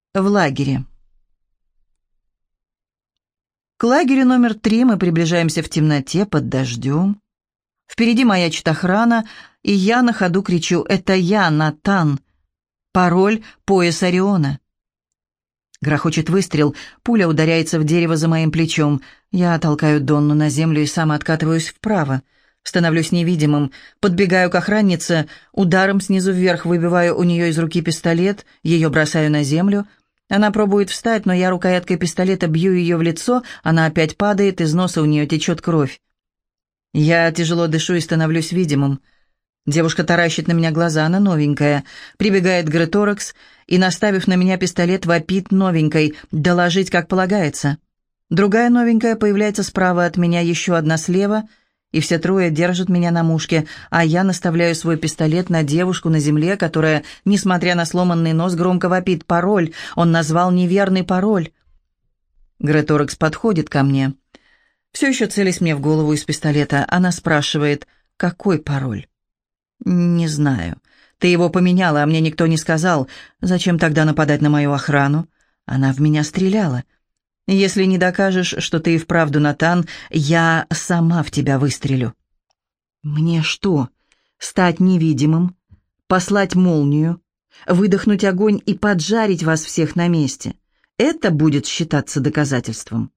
В лагере. К лагерю номер 3 мы приближаемся в темноте под дождем. Впереди маячит охрана, и я на ходу кричу: «Это я, Натан! Пароль — пояс Ориона!» Грохочет выстрел, пуля ударяется в дерево за моим плечом. Я толкаю Донну на землю и сам откатываюсь вправо. Становлюсь невидимым, подбегаю к охраннице, ударом снизу вверх выбиваю у нее из руки пистолет, ее бросаю на землю. Она пробует встать, но я рукояткой пистолета бью ее в лицо, она опять падает, из носа у нее течет кровь. Я тяжело дышу и становлюсь видимым. Девушка таращит на меня глаза, она новенькая. Прибегает Греторекс и, наставив на меня пистолет, вопит новенькой: «Доложить, как полагается». Другая новенькая появляется справа от меня, еще одна слева, и все трое держат меня на мушке, а я наставляю свой пистолет на девушку на земле, которая, несмотря на сломанный нос, громко вопит пароль. Он назвал неверный пароль. Греторекс подходит ко мне. Все еще целясь мне в голову из пистолета, она спрашивает: «Какой пароль?» «Не знаю. Ты его поменяла, а мне никто не сказал. Зачем тогда нападать на мою охрану? Она в меня стреляла. Если не докажешь, что ты и вправду Натан, я сама в тебя выстрелю». «Мне что, стать невидимым, послать молнию, выдохнуть огонь и поджарить вас всех на месте? Это будет считаться доказательством?»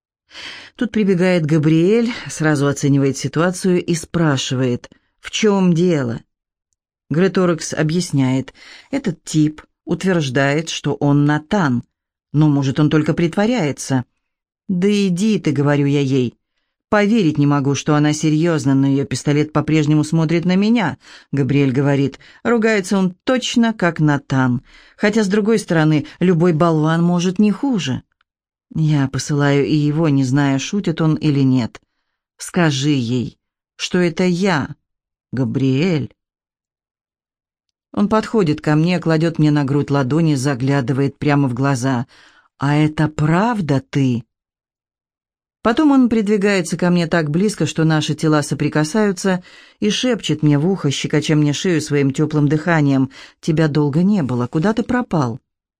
Тут прибегает Габриэль, сразу оценивает ситуацию и спрашивает: «В чем дело?» Греторекс объясняет: «Этот тип утверждает, что он Натан, но, может, он только притворяется». «Да иди ты», — говорю я ей. «Поверить не могу, что она серьезно, но ее пистолет по-прежнему смотрит на меня», — Габриэль говорит. «Ругается он точно как Натан. Хотя, с другой стороны, любой болван может не хуже». Я посылаю и его, не зная, шутит он или нет. «Скажи ей, что это я, Габриэль». Он подходит ко мне, кладет мне на грудь ладони, заглядывает прямо в глаза. «А это правда ты?» Потом он придвигается ко мне так близко, что наши тела соприкасаются, и шепчет мне в ухо, щекоча мне шею своим теплым дыханием: «Тебя долго не было, куда ты пропал?»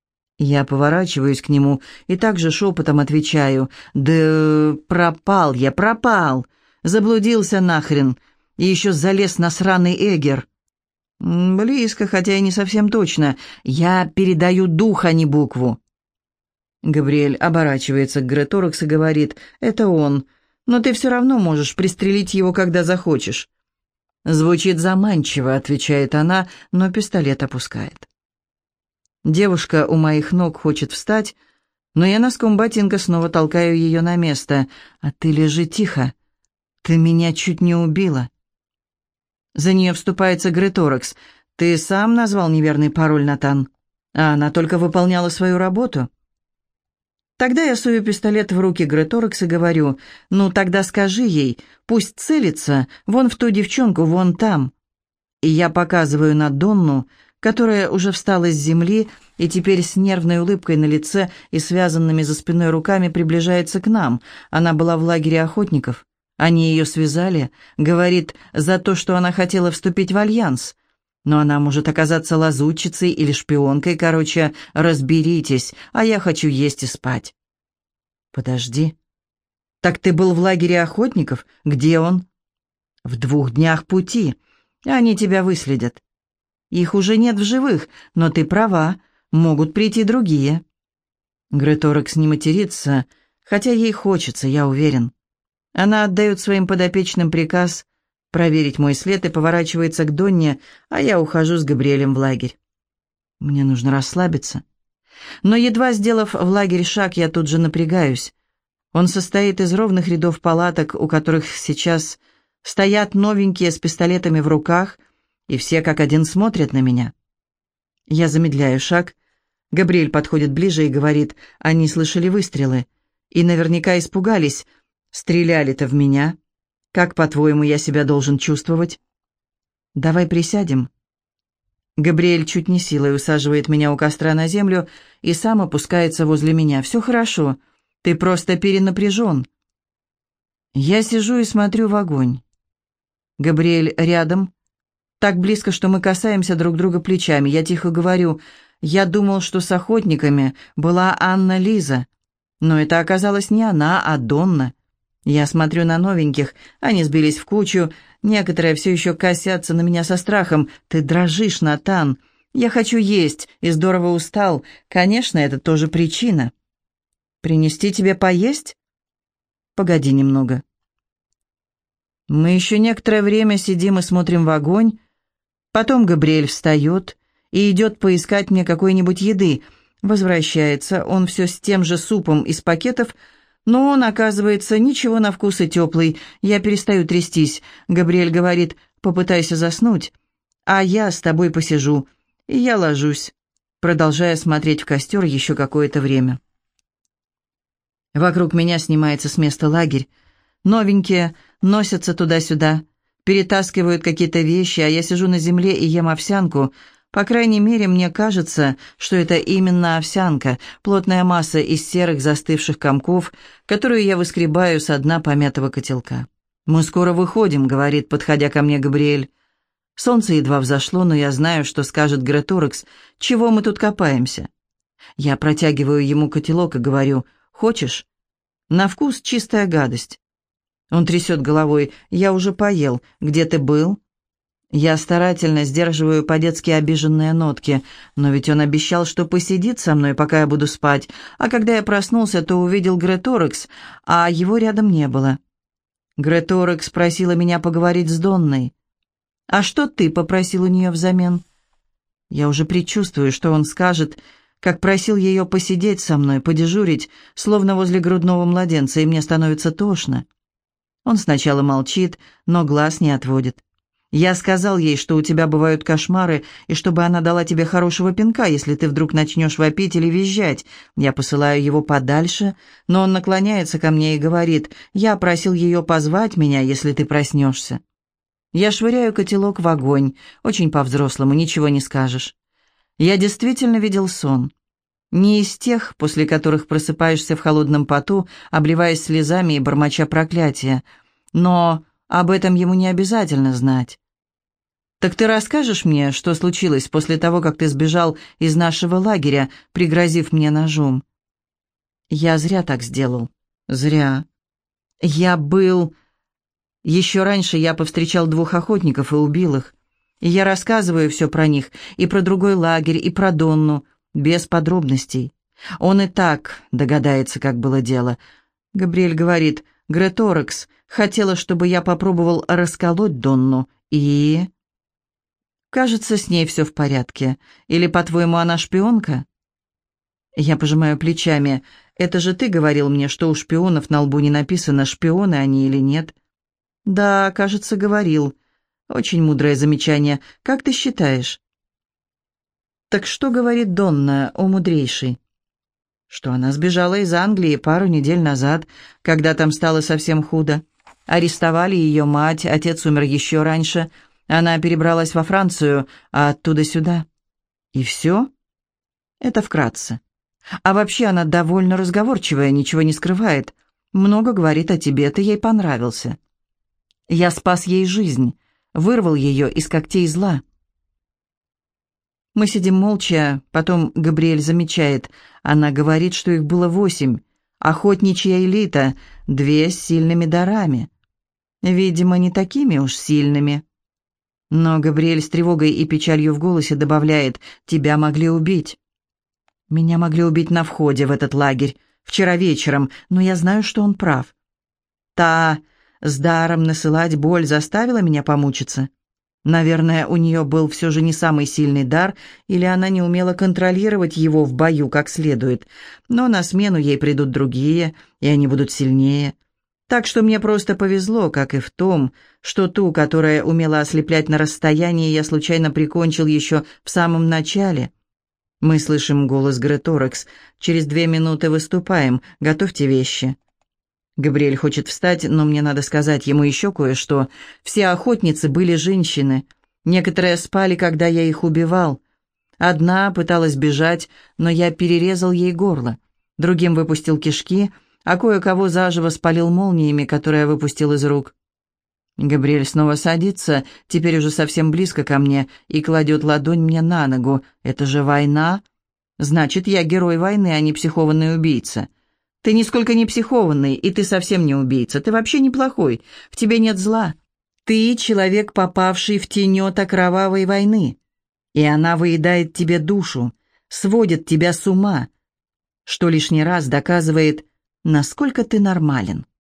Я поворачиваюсь к нему и также шепотом отвечаю: «Да пропал я, пропал! Заблудился нахрен, и еще залез на сраный эгер». «Близко, хотя и не совсем точно. Я передаю дух, а не букву». Габриэль оборачивается к Греторекс и говорит: «Это он, но ты все равно можешь пристрелить его, когда захочешь». «Звучит заманчиво», — отвечает она, но пистолет опускает. Девушка у моих ног хочет встать, но я носком ботинка снова толкаю ее на место. «А ты лежи тихо. Ты меня чуть не убила». За нее вступается Греторекс. «Ты сам назвал неверный пароль, Натан, а она только выполняла свою работу». Тогда я сую пистолет в руки Греторекс и говорю: «Ну, тогда скажи ей, пусть целится вон в ту девчонку, вон там». И я показываю на Донну, которая уже встала с земли и теперь с нервной улыбкой на лице и связанными за спиной руками приближается к нам. Она была в лагере охотников. Они ее связали, говорит, за то, что она хотела вступить в альянс. Но она может оказаться лазутчицей или шпионкой, короче, разберитесь, а я хочу есть и спать». «Подожди. Так ты был в лагере охотников? Где он?» «В 2 днях пути. Они тебя выследят. Их уже нет в живых, но ты права, могут прийти другие». Греторекс не матерится, хотя ей хочется, я уверен. Она отдает своим подопечным приказ проверить мой след и поворачивается к Донне, а я ухожу с Габриэлем в лагерь. Мне нужно расслабиться. Но едва сделав в лагерь шаг, я тут же напрягаюсь. Он состоит из ровных рядов палаток, у которых сейчас стоят новенькие с пистолетами в руках, и все как один смотрят на меня. Я замедляю шаг. Габриэль подходит ближе и говорит: «Они слышали выстрелы и наверняка испугались. Стреляли-то в меня. Как, по-твоему, я себя должен чувствовать?» «Давай присядем». Габриэль чуть не силой усаживает меня у костра на землю и сам опускается возле меня. «Все хорошо, ты просто перенапряжен». Я сижу и смотрю в огонь. Габриэль рядом, так близко, что мы касаемся друг друга плечами. Я тихо говорю: Я думал, что с охотниками была Анна Лиза, но это оказалась не она, а Донна. Я смотрю на новеньких, они сбились в кучу, некоторые все еще косятся на меня со страхом. «Ты дрожишь, Натан. Я хочу есть и здорово устал. Конечно, это тоже причина». «Принести тебе поесть?» «Погоди немного». Мы еще некоторое время сидим и смотрим в огонь. Потом Габриэль встает и идет поискать мне какой-нибудь еды. Возвращается он все с тем же супом из пакетов, но он, оказывается, ничего на вкус и теплый. Я перестаю трястись. Габриэль говорит: «Попытайся заснуть, а я с тобой посижу». И я ложусь, продолжая смотреть в костер еще какое-то время. Вокруг меня снимается с места лагерь. Новенькие носятся туда-сюда, перетаскивают какие-то вещи, а я сижу на земле и ем овсянку. По крайней мере, мне кажется, что это именно овсянка, плотная масса из серых застывших комков, которую я выскребаю со дна помятого котелка. «Мы скоро выходим», — говорит, подходя ко мне Габриэль. Солнце едва взошло, но я знаю, что скажет Греторекс. «Чего мы тут копаемся?» Я протягиваю ему котелок и говорю: «Хочешь?» На вкус чистая гадость. Он трясет головой. «Я уже поел. Где ты был?» Я старательно сдерживаю по-детски обиженные нотки, но ведь он обещал, что посидит со мной, пока я буду спать, а когда я проснулся, то увидел Греторекс, а его рядом не было. Греторекс просила меня поговорить с Донной. «А что ты попросил у нее взамен?» Я уже предчувствую, что он скажет, как просил ее посидеть со мной, подежурить, словно возле грудного младенца, и мне становится тошно. Он сначала молчит, но глаз не отводит. «Я сказал ей, что у тебя бывают кошмары, и чтобы она дала тебе хорошего пинка, если ты вдруг начнешь вопить или визжать. Я посылаю его подальше, но он наклоняется ко мне и говорит: «Я просил ее позвать меня, если ты проснешься». Я швыряю котелок в огонь, очень по-взрослому, ничего не скажешь. Я действительно видел сон. Не из тех, после которых просыпаешься в холодном поту, обливаясь слезами и бормоча проклятия. Но об этом ему не обязательно знать. «Так ты расскажешь мне, что случилось после того, как ты сбежал из нашего лагеря, пригрозив мне ножом?» Я зря так сделал. Зря. Еще раньше я повстречал 2 охотников и убил их. И я рассказываю все про них, и про другой лагерь, и про Донну, без подробностей. Он и так догадается, как было дело. Габриэль говорит: «Греторекс хотела, чтобы я попробовал расколоть Донну, и...» «Кажется, с ней все в порядке. Или, по-твоему, она шпионка?» Я пожимаю плечами. «Это же ты говорил мне, что у шпионов на лбу не написано, шпионы они или нет». «Да, кажется, говорил. Очень мудрое замечание. Как ты считаешь?» «Так что говорит Донна, о мудрейший?» «Что она сбежала из Англии пару недель назад, когда там стало совсем худо. Арестовали ее мать, отец умер еще раньше. Она перебралась во Францию, а оттуда сюда. И все?» «Это вкратце. А вообще она довольно разговорчивая, ничего не скрывает. Много говорит о тебе, ты ей понравился. Я спас ей жизнь, вырвал ее из когтей зла». Мы сидим молча, потом Габриэль замечает. Она говорит, что их было 8. Охотничья элита, 2 с сильными дарами. Видимо, не такими уж сильными. Но Габриэль с тревогой и печалью в голосе добавляет: «Тебя могли убить». «Меня могли убить на входе в этот лагерь, вчера вечером, но я знаю, что он прав. Та с даром насылать боль заставила меня помучиться. Наверное, у нее был все же не самый сильный дар, или она не умела контролировать его в бою как следует. Но на смену ей придут другие, и они будут сильнее. Так что мне просто повезло, как и в том, что ту, которая умела ослеплять на расстоянии, я случайно прикончил еще в самом начале». Мы слышим голос Греторекс. «Через 2 минуты выступаем. Готовьте вещи». Габриэль хочет встать, но мне надо сказать ему еще кое-что. Все охотницы были женщины. Некоторые спали, когда я их убивал. Одна пыталась бежать, но я перерезал ей горло. Другим выпустил кишки, а кое-кого заживо спалил молниями, которые я выпустил из рук. Габриэль снова садится, теперь уже совсем близко ко мне, и кладет ладонь мне на ногу. «Это же война. Значит, я герой войны, а не психованный убийца. Ты нисколько не психованный, и ты совсем не убийца. Ты вообще неплохой, в тебе нет зла. Ты человек, попавший в тенета кровавой войны. И она выедает тебе душу, сводит тебя с ума, что лишний раз доказывает, насколько ты нормален.